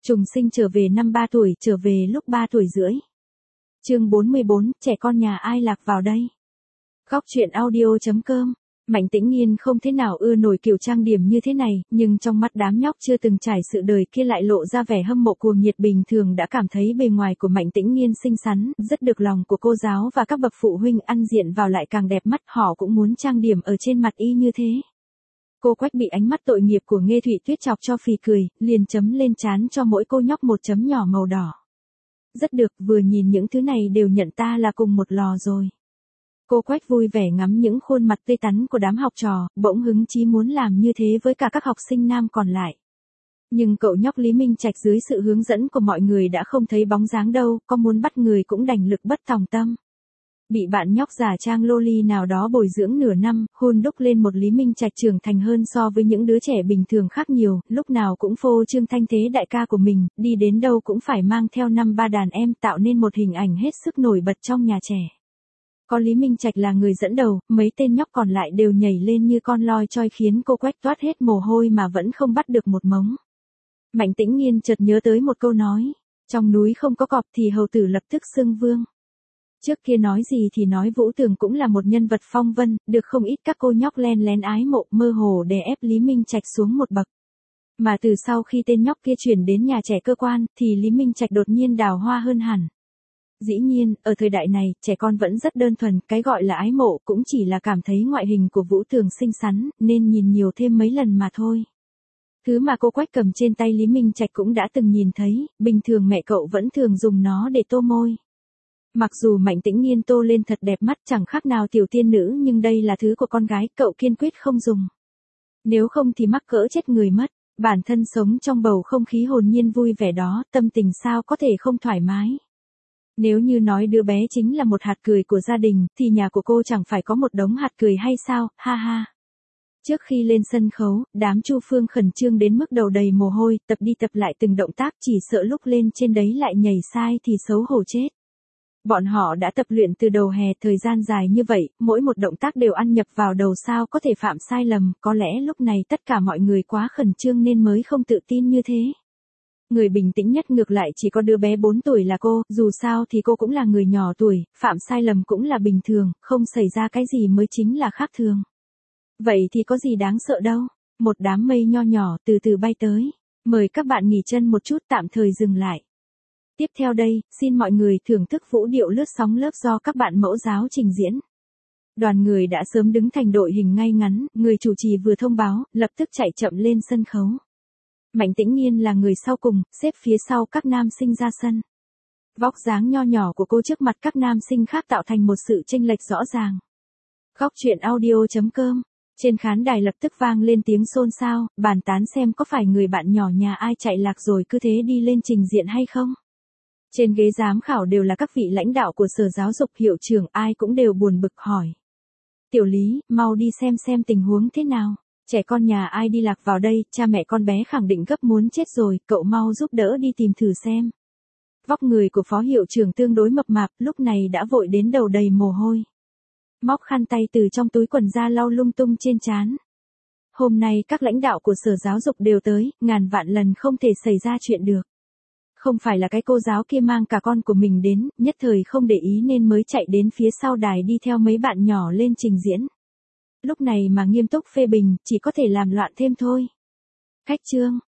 Trùng sinh trở về năm 3 tuổi, trở về lúc 3 tuổi rưỡi. Chương 44, trẻ con nhà ai lạc vào đây? Góc truyện audio.com. Mạnh Tĩnh Nghiên không thế nào ưa nổi kiểu trang điểm như thế này, nhưng trong mắt đám nhóc chưa từng trải sự đời kia lại lộ ra vẻ hâm mộ cuồng nhiệt bình thường đã cảm thấy bề ngoài của Mạnh Tĩnh Nghiên xinh xắn, rất được lòng của cô giáo và các bậc phụ huynh ăn diện vào lại càng đẹp mắt, họ cũng muốn trang điểm ở trên mặt y như thế. Cô Quách bị ánh mắt tội nghiệp của Nghê Thụy Tuyết chọc cho phì cười, liền chấm lên trán cho mỗi cô nhóc một chấm nhỏ màu đỏ. Rất được, vừa nhìn những thứ này đều nhận ta là cùng một lò rồi. Cô Quách vui vẻ ngắm những khuôn mặt tươi tắn của đám học trò, bỗng hứng chí muốn làm như thế với cả các học sinh nam còn lại. Nhưng cậu nhóc Lý Minh Trạch dưới sự hướng dẫn của mọi người đã không thấy bóng dáng đâu, có muốn bắt người cũng đành lực bất tòng tâm. Bị bạn nhóc giả trang loli nào đó bồi dưỡng nửa năm, hun đúc lên một Lý Minh Trạch trưởng thành hơn so với những đứa trẻ bình thường khác nhiều, lúc nào cũng phô trương thanh thế đại ca của mình, đi đến đâu cũng phải mang theo 5-3 đàn em tạo nên một hình ảnh hết sức nổi bật trong nhà trẻ. Có Lý Minh Trạch là người dẫn đầu, mấy tên nhóc còn lại đều nhảy lên như con loi choi khiến cô Quách toát hết mồ hôi mà vẫn không bắt được một mống. Mạnh Tĩnh Nghiên chợt nhớ tới một câu nói, trong núi không có cọp thì hầu tử lập tức xưng vương. Trước kia nói gì thì nói Vũ Tường cũng là một nhân vật phong vân, được không ít các cô nhóc len lén ái mộ mơ hồ đè ép Lý Minh Trạch xuống một bậc. Mà từ sau khi tên nhóc kia chuyển đến nhà trẻ cơ quan, thì Lý Minh Trạch đột nhiên đào hoa hơn hẳn. Dĩ nhiên, ở thời đại này, trẻ con vẫn rất đơn thuần, cái gọi là ái mộ cũng chỉ là cảm thấy ngoại hình của Vũ Tường xinh xắn, nên nhìn nhiều thêm mấy lần mà thôi. Thứ mà cô Quách cầm trên tay Lý Minh Trạch cũng đã từng nhìn thấy, bình thường mẹ cậu vẫn thường dùng nó để tô môi. Mặc dù Mạnh Tĩnh Nghiên tô lên thật đẹp mắt chẳng khác nào tiểu tiên nữ nhưng đây là thứ của con gái, cậu kiên quyết không dùng. Nếu không thì mắc cỡ chết người mất, bản thân sống trong bầu không khí hồn nhiên vui vẻ đó, tâm tình sao có thể không thoải mái. Nếu như nói đứa bé chính là một hạt cười của gia đình, thì nhà của cô chẳng phải có một đống hạt cười hay sao, ha ha. Trước khi lên sân khấu, đám Chu Phương khẩn trương đến mức đầu đầy mồ hôi, tập đi tập lại từng động tác chỉ sợ lúc lên trên đấy lại nhảy sai thì xấu hổ chết. Bọn họ đã tập luyện từ đầu hè thời gian dài như vậy, mỗi một động tác đều ăn nhập vào đầu sao có thể phạm sai lầm, có lẽ lúc này tất cả mọi người quá khẩn trương nên mới không tự tin như thế. Người bình tĩnh nhất ngược lại chỉ có đứa bé 4 tuổi là cô, dù sao thì cô cũng là người nhỏ tuổi, phạm sai lầm cũng là bình thường, không xảy ra cái gì mới chính là khác thường. Vậy thì có gì đáng sợ đâu, một đám mây nho nhỏ từ từ bay tới, mời các bạn nghỉ chân một chút tạm thời dừng lại. Tiếp theo đây, xin mọi người thưởng thức vũ điệu lướt sóng lớp do các bạn mẫu giáo trình diễn. Đoàn người đã sớm đứng thành đội hình ngay ngắn, người chủ trì vừa thông báo, lập tức chạy chậm lên sân khấu. Mạnh Tĩnh Nghiên là người sau cùng, xếp phía sau các nam sinh ra sân. Vóc dáng nho nhỏ của cô trước mặt các nam sinh khác tạo thành một sự chênh lệch rõ ràng. Góc truyện audio.com. Trên khán đài lập tức vang lên tiếng xôn xao, bàn tán xem có phải người bạn nhỏ nhà ai chạy lạc rồi cứ thế đi lên trình diện hay không. Trên ghế giám khảo đều là các vị lãnh đạo của Sở Giáo dục, hiệu trưởng, ai cũng đều buồn bực hỏi. Tiểu Lý, mau đi xem tình huống thế nào. Trẻ con nhà ai đi lạc vào đây, cha mẹ con bé khẳng định gấp muốn chết rồi, cậu mau giúp đỡ đi tìm thử xem. Vóc người của phó hiệu trưởng tương đối mập mạp, lúc này đã vội đến đầu đầy mồ hôi. Móc khăn tay từ trong túi quần ra lau lung tung trên trán. Hôm nay các lãnh đạo của Sở Giáo dục đều tới, ngàn vạn lần không thể xảy ra chuyện được. Không phải là cái cô giáo kia mang cả con của mình đến, nhất thời không để ý nên mới chạy đến phía sau đài đi theo mấy bạn nhỏ lên trình diễn. Lúc này mà nghiêm túc phê bình, chỉ có thể làm loạn thêm thôi. Khách trương,